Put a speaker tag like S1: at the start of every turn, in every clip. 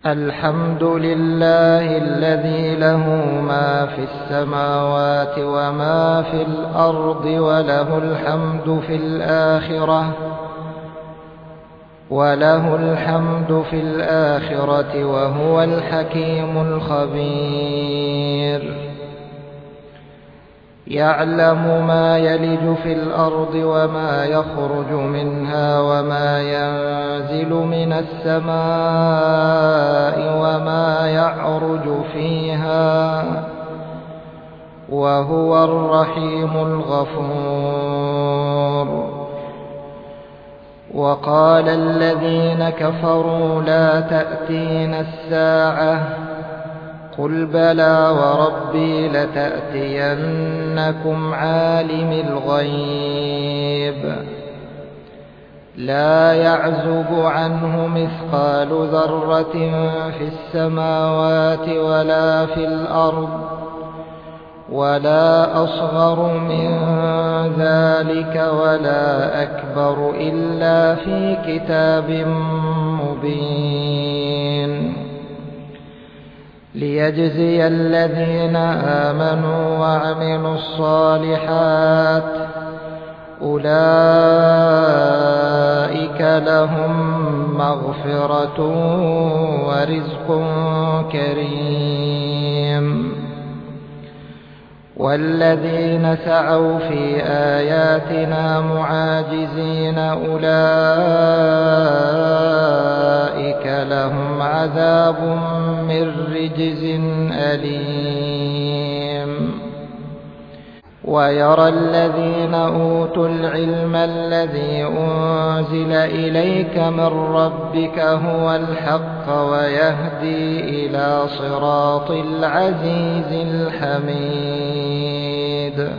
S1: الحمد لله الذي له ما في السماوات وما في الأرض وله الحمد في الآخرة وهو الحكيم الخبير. يعلم ما يلج في الأرض وما يخرج منها وما ينزل من السماء وما يعرج فيها وهو الرحيم الغفور. وقال الذين كفروا لا تأتينا الساعة قل بلى وربي لتأتينكم عالم الغيب لا يعزب عنه مثقال ذرة في السماوات ولا في الأرض ولا أصغر من ذلك ولا أكبر إلا في كتاب مبين. ليجزي الذين آمنوا وعملوا الصالحات أولئك لهم مغفرة ورزق كريم. والذين سعوا في آياتنا معاجزين أولئك لهم عذاب من رجز أليم. ويرى الذين أوتوا العلم الذي أنزل إليك من ربك هو الحق ويهدي إلى صراط العزيز الحميد.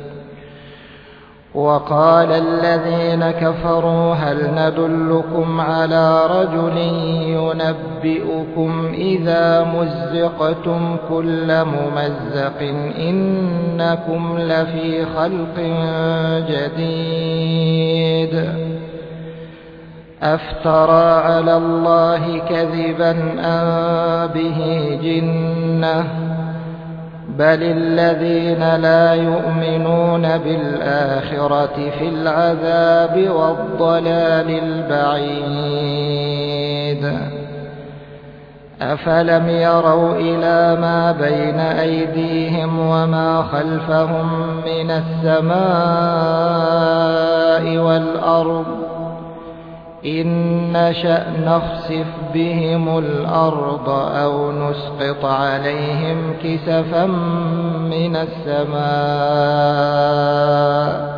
S1: وقال الذين كفروا هل ندلكم على رجل ينبئكم إذا مزقتم كل ممزق إنكم لفي خلق جديد أفترى على الله كذبا أم به جنة بل الذين لا يؤمنون بالآخرة في العذاب والضلال البعيد. أفلم يروا إلى ما بين أيديهم وما خلفهم من السماء والأرض إن نشأ نخسف بهم الأرض أو نسقط عليهم كسفا من السماء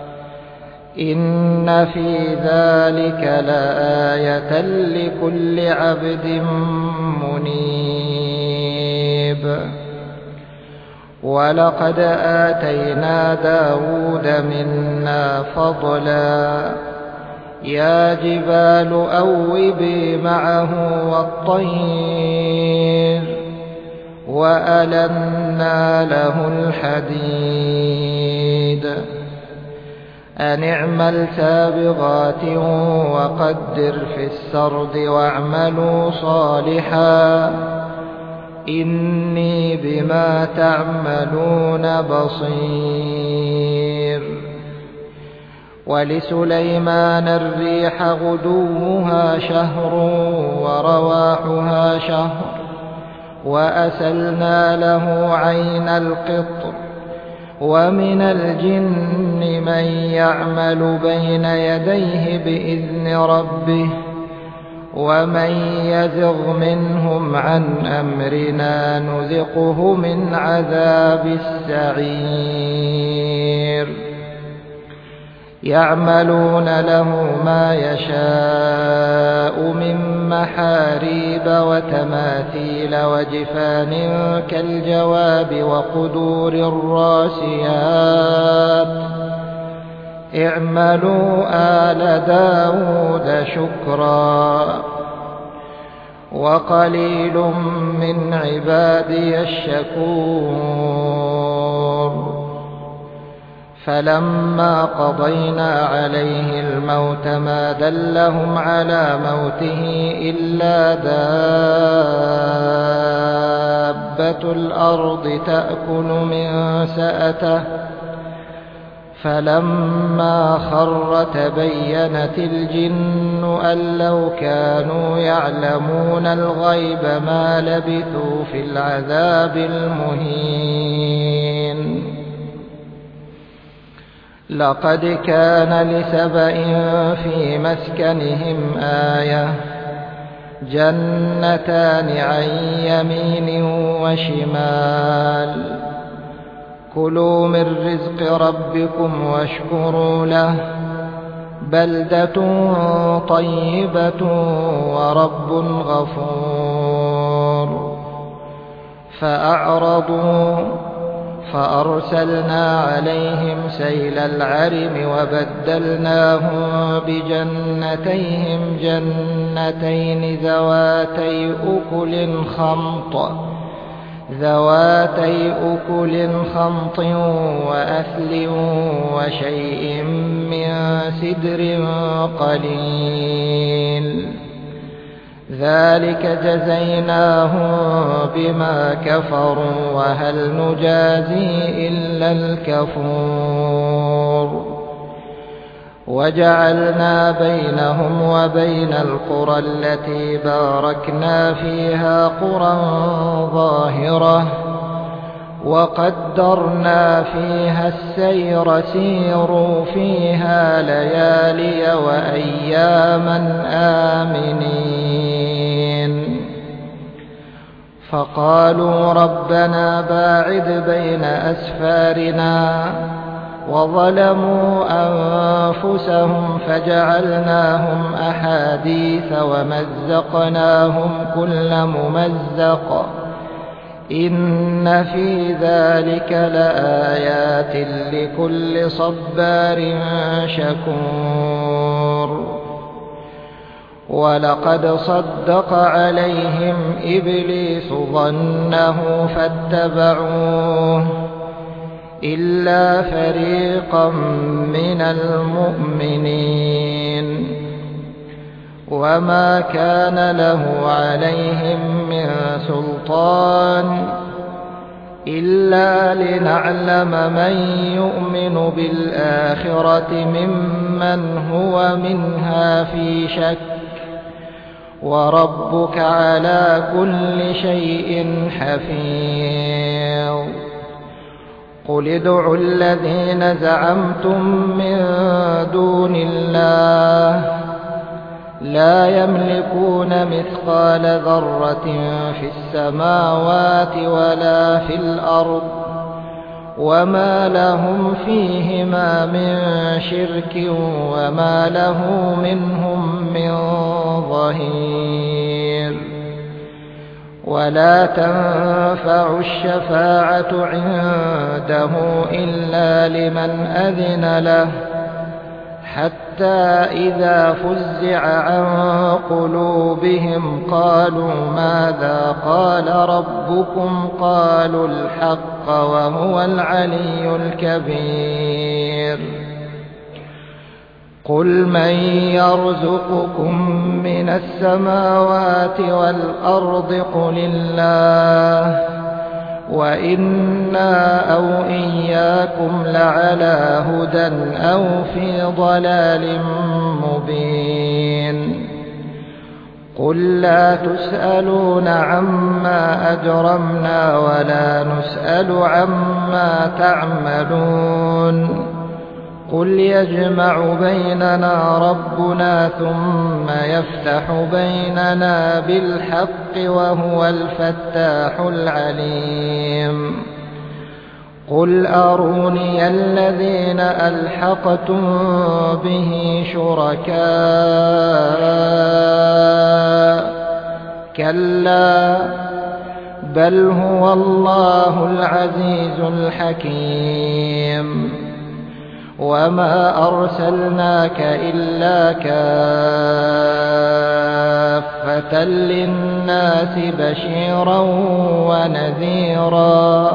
S1: إن في ذلك لآية لكل عبد منيب. ولقد آتينا داود منا فضلا يا جبال أوبي معه والطير وألنا له الحديد أن اعمل سابغات وقدر في السرد واعملوا صالحا إني بما تعملون بصير. ولسليمان الريح غدوها شهر ورواحها شهر وأسلنا له عين القطر ومن الجن من يعمل بين يديه بإذن ربه ومن يزغ منهم عن أمرنا نذقه من عذاب السعير. يعملون له ما يشاء من محاريب وتماثيل وجفان كالجواب وقدور الراسيات اعملوا آل داود شكرا وقليل من عبادي الشكور. فلما قضينا عليه الموت ما دلهم على موته إلا دابة دابة الأرض تأكل من سأته فلما خر تبينت الجن أن لو كانوا يعلمون الغيب ما لبثوا في العذاب المهين. لقد كان لسبإ في مسكنهم آية جنتان عن يمين وشمال كلوا من رزق ربكم واشكروا له بلدة طيبة ورب غفور. فأعرضوا فأرسلنا عليهم سيل العرم وبدلناهم بجنتيهم جنتين ذواتي أكل خمط وأثل وشيء من سدر قليل ذلك جزيناهم بما كفروا وهل نجازي إلا الكفور. وجعلنا بينهم وبين القرى التي باركنا فيها قرى ظاهرة وقدرنا فيها السير سيروا فيها ليالي وأياما آمنين. فقالوا ربنا باعد بين أسفارنا وظلموا أنفسهم فجعلناهم أحاديث ومزقناهم كل ممزق إن في ذلك لآيات لكل صبار شكور. ولقد صدق عليهم إبليس ظنه فاتبعوه إلا فريقا من المؤمنين وما كان له عليهم من سلطان إلا لنعلم من يؤمن بالآخرة ممن هو منها في شك وربك على كل شيء حفيظ. قل ادعوا الذين زعمتم من دون الله لا يملكون مثقال ذرة في السماوات ولا في الأرض وما لهم فيهما من شرك وما له منهم من ظهير. ولا تنفع الشفاعة عنده إلا لمن أذن له حتى إذا فزع عن قلوبهم قالوا ماذا قال ربكم قالوا الحق وهو العلي الكبير. قل من يرزقكم من السماوات والأرض قل الله وإنا أو إياكم لعلى هدى أو في ضلال مبين. قل لا تسألون عما أجرمنا ولا نسأل عما تعملون قل يجمع بيننا ربنا ثم يفتح بيننا بالحق وهو الفتاح العليم. قل أروني الذين ألحقتم به شركاء كلا بل هو الله العزيز الحكيم. وما أرسلناك إلا كافة للناس بشيرا ونذيرا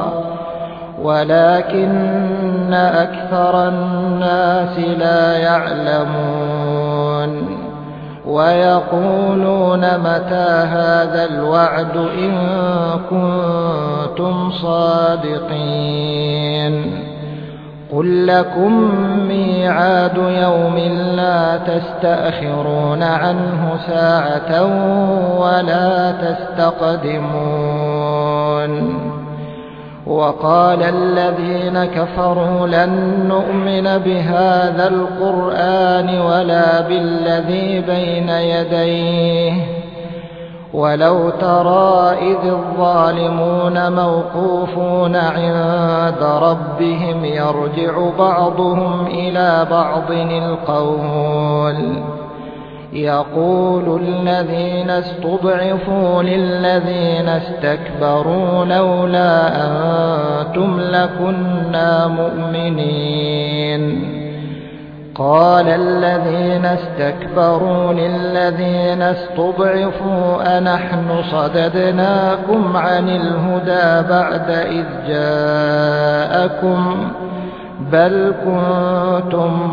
S1: ولكن أكثر الناس لا يعلمون. ويقولون متى هذا الوعد إن كنتم صادقين قل لكم ميعاد يوم لا تستأخرون عنه ساعة ولا تستقدمون وقال الذين كفروا لن نؤمن بهذا القرآن ولا بالذي بين يديه ولو ترى إذ الظالمون موقوفون عند ربهم يرجع بعضهم إلى بعض القول يقول الذين استضعفوا للذين استكبروا لولا أنتم لكنا مؤمنين قال الذين استكبروا للذين استضعفوا أنحن صددناكم عن الهدى بعد إذ جاءكم بل كنتم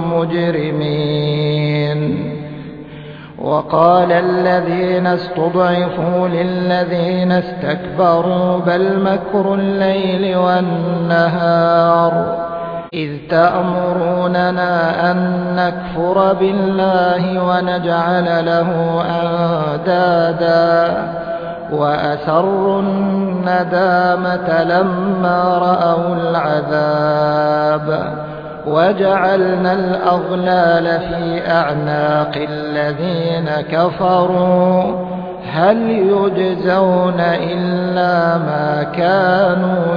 S1: مجرمين وقال الذين استضعفوا للذين استكبروا بل مكر الليل والنهار إذ تأمروننا أن نكفر بالله ونجعل له أندادا وأسروا الندامة لما رأوا العذاب وجعلنا الأغلال في أعناق الذين كفروا هل يجزون إلا ما كانوا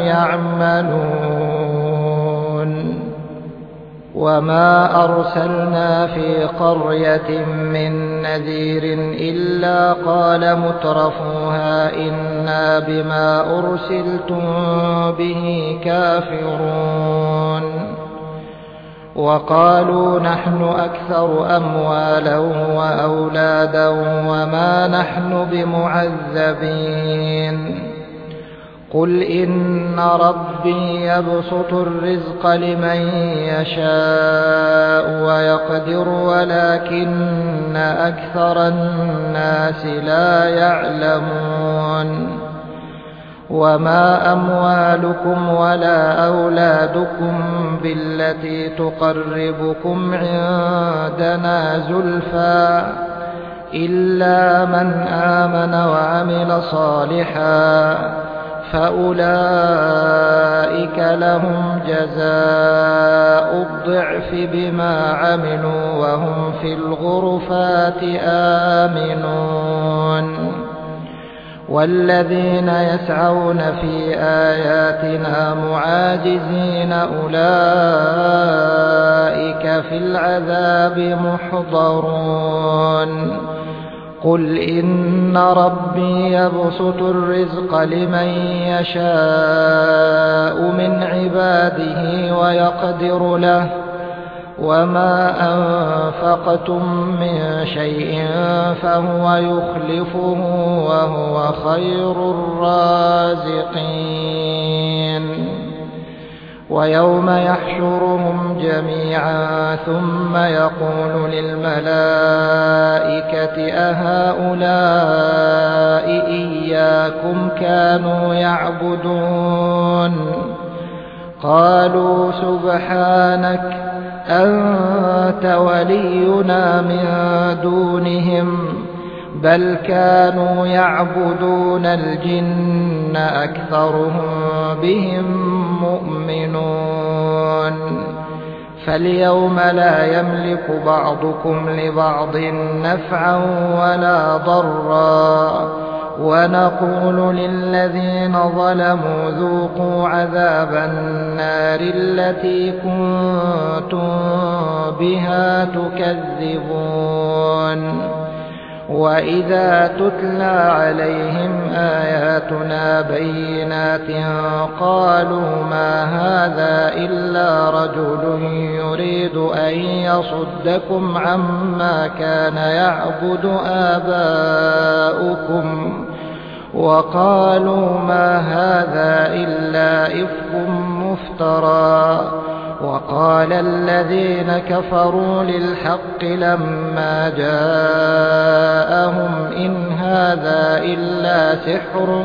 S1: يعملون وما أرسلنا في قرية من نذير إلا قال مترفوها إنا بما أرسلتم به كافرون وقالوا نحن أكثر أموالا وأولادا وما نحن بمعذبين قل إن ربي يبسط الرزق لمن يشاء ويقدر ولكن أكثر الناس لا يعلمون وما أموالكم ولا أولادكم بالتي تقربكم عندنا زلفى إلا من آمن وعمل صالحا فأولئك لهم جزاء الضعف بما عملوا وهم في الغرفات آمنون والذين يسعون في آياتنا معاجزين أولئك في العذاب محضرون قل إن ربي يبسط الرزق لمن يشاء من عباده ويقدر له وما أنفقتم من شيء فهو يخلفه وهو خير الرازقين ويوم يحشرهم جميعا ثم يقول للملائكة أهؤلاء إياكم كانوا يعبدون قالوا سبحانك أنت ولينا من دونهم بل كانوا يعبدون الجن أكثرهم بهم مؤمنون فاليوم لا يملك بعضكم لبعض نفعا ولا ضرا ونقول للذين ظلموا ذوقوا عذاب النار التي كنتم بها تكذبون وإذا تتلى عليهم آياتنا بينات قالوا ما هذا إلا رجل يريد أن يصدكم عما كان يعبد آباؤكم وقالوا ما هذا إلا إفك مفترى وقال الذين كفروا للحق لما جاءهم إن هذا إلا سحر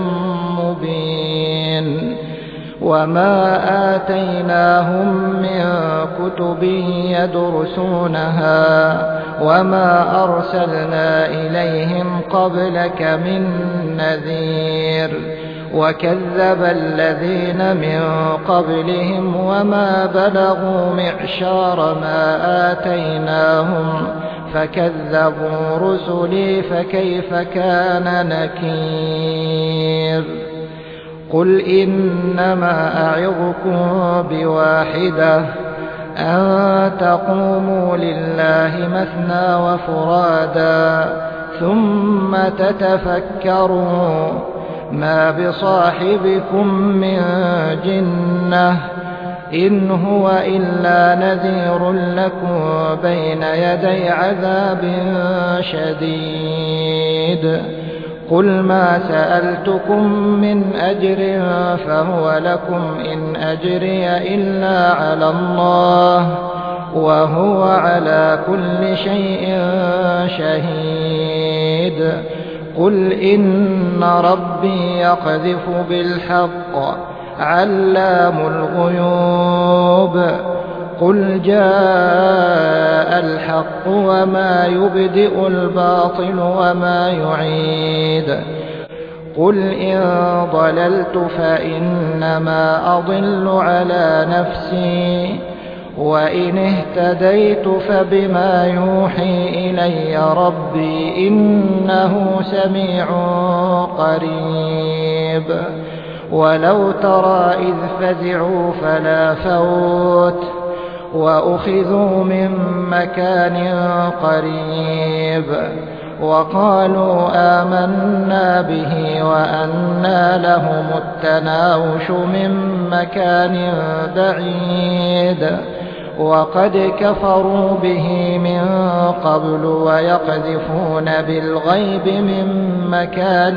S1: مبين وما آتيناهم من كتب يدرسونها وما أرسلنا إليهم قبلك من نذير وكذب الذين من قبلهم وما بلغوا معشار ما آتيناهم فكذبوا رسلي فكيف كان نكير قل إنما أعظكم بواحدة أن تقوموا لله مثنى وفرادا ثم تتفكروا ما بصاحبكم من جنة إن هو إلا نذير لكم بين يدي عذاب شديد قل ما سألتكم من أجر فهو لكم إن أجري إلا على الله وهو على كل شيء شهيد قل إن ربي يقذف بالحق علام الغيوب قل جاء الحق وما يبدئ الباطل وما يعيد قل إن ضللت فإنما أضل على نفسي وإن اهتديت فبما يوحي إلي ربي إنه سميع قريب ولو ترى إذ فزعوا فلا فوت وأخذوا من مكان قريب وقالوا آمنا به وأنى لهم التناوش من مكان بعيد وقد كفروا به من قبل ويقذفون بالغيب من مكان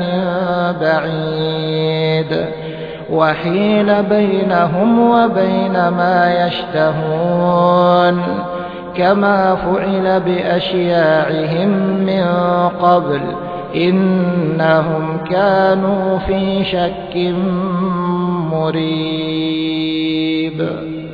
S1: بعيد وحيل بينهم وبين ما يشتهون كما فعل بأشياعهم من قبل إنهم كانوا في شك مريب